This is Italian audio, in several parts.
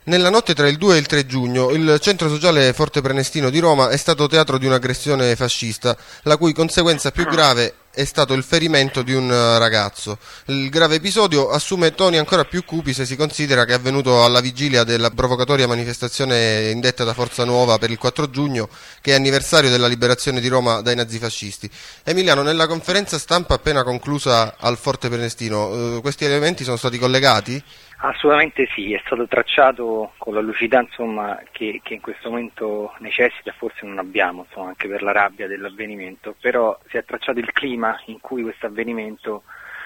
Nella notte tra il 2 e il 3 giugno, il centro sociale Forte Prenestino di Roma è stato teatro di un'aggressione fascista, la cui conseguenza più grave è stato il ferimento di un ragazzo. Il grave episodio assume toni ancora più cupi se si considera che è avvenuto alla vigilia della provocatoria manifestazione indetta da Forza Nuova per il 4 giugno, che è anniversario della liberazione di Roma dai nazifascisti. Emiliano, nella conferenza stampa appena conclusa al Forte Prenestino, questi elementi sono stati collegati? Assolutamente sì, è stato tracciato con la lucidità che in questo momento necessita, forse non abbiamo, anche per la rabbia dell'avvenimento, però si è tracciato il clima in cui questo avvenimento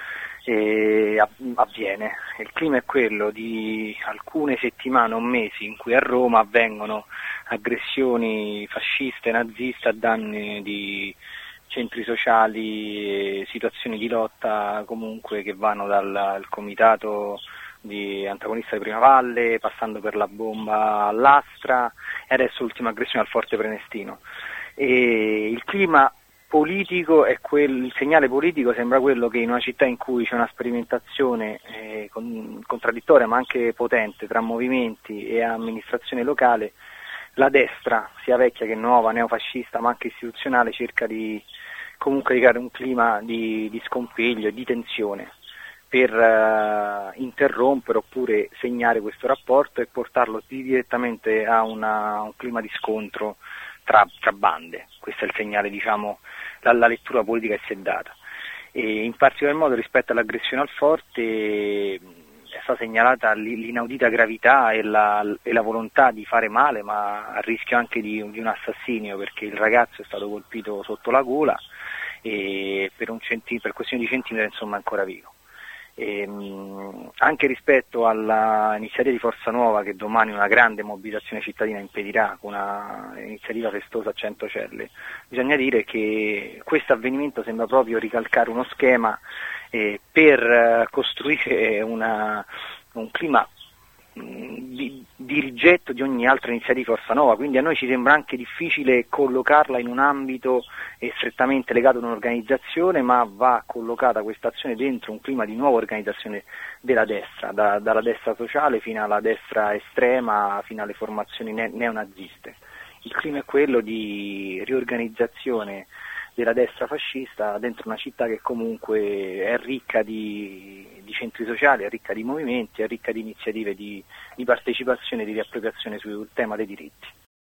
avviene. Il clima è quello di alcune settimane o mesi in cui a Roma avvengono aggressioni fasciste e naziste a danni di centri sociali, situazioni di lotta comunque che vanno dal comitato di antagonista di Prima Valle, passando per la bomba all'Astra e adesso l'ultima aggressione al Forte Prenestino. E il clima politico è il segnale politico sembra quello che in una città in cui c'è una sperimentazione contraddittoria ma anche potente tra movimenti e amministrazione locale, la destra, sia vecchia che nuova, neofascista ma anche istituzionale, cerca di comunque creare un clima di scompiglio e di tensione per interrompere oppure segnare questo rapporto e portarlo direttamente a un clima di scontro tra bande. Questo è il segnale, la lettura politica che si è data. E in particolar modo rispetto all'aggressione al Forte è stata segnalata l'inaudita gravità e la volontà di fare male, ma a rischio anche di un assassinio, perché il ragazzo è stato colpito sotto la gola e per questione di centimetri è ancora vivo. Anche rispetto all'iniziativa di Forza Nuova che domani una grande mobilitazione cittadina impedirà con una iniziativa festosa a 100 celle, bisogna dire che questo avvenimento sembra proprio ricalcare uno schema per costruire un clima di rigetto di ogni altra iniziativa di Forza Nuova, quindi a noi ci sembra anche difficile collocarla in un ambito strettamente legato ad un'organizzazione, ma va collocata questa azione dentro un clima di nuova organizzazione della destra, dalla destra sociale fino alla destra estrema, fino alle formazioni neonaziste. Il clima è quello di riorganizzazione della destra fascista dentro una città che comunque è ricca di centri sociali, è ricca di movimenti, è ricca di iniziative di partecipazione e di riappropriazione sul tema dei diritti.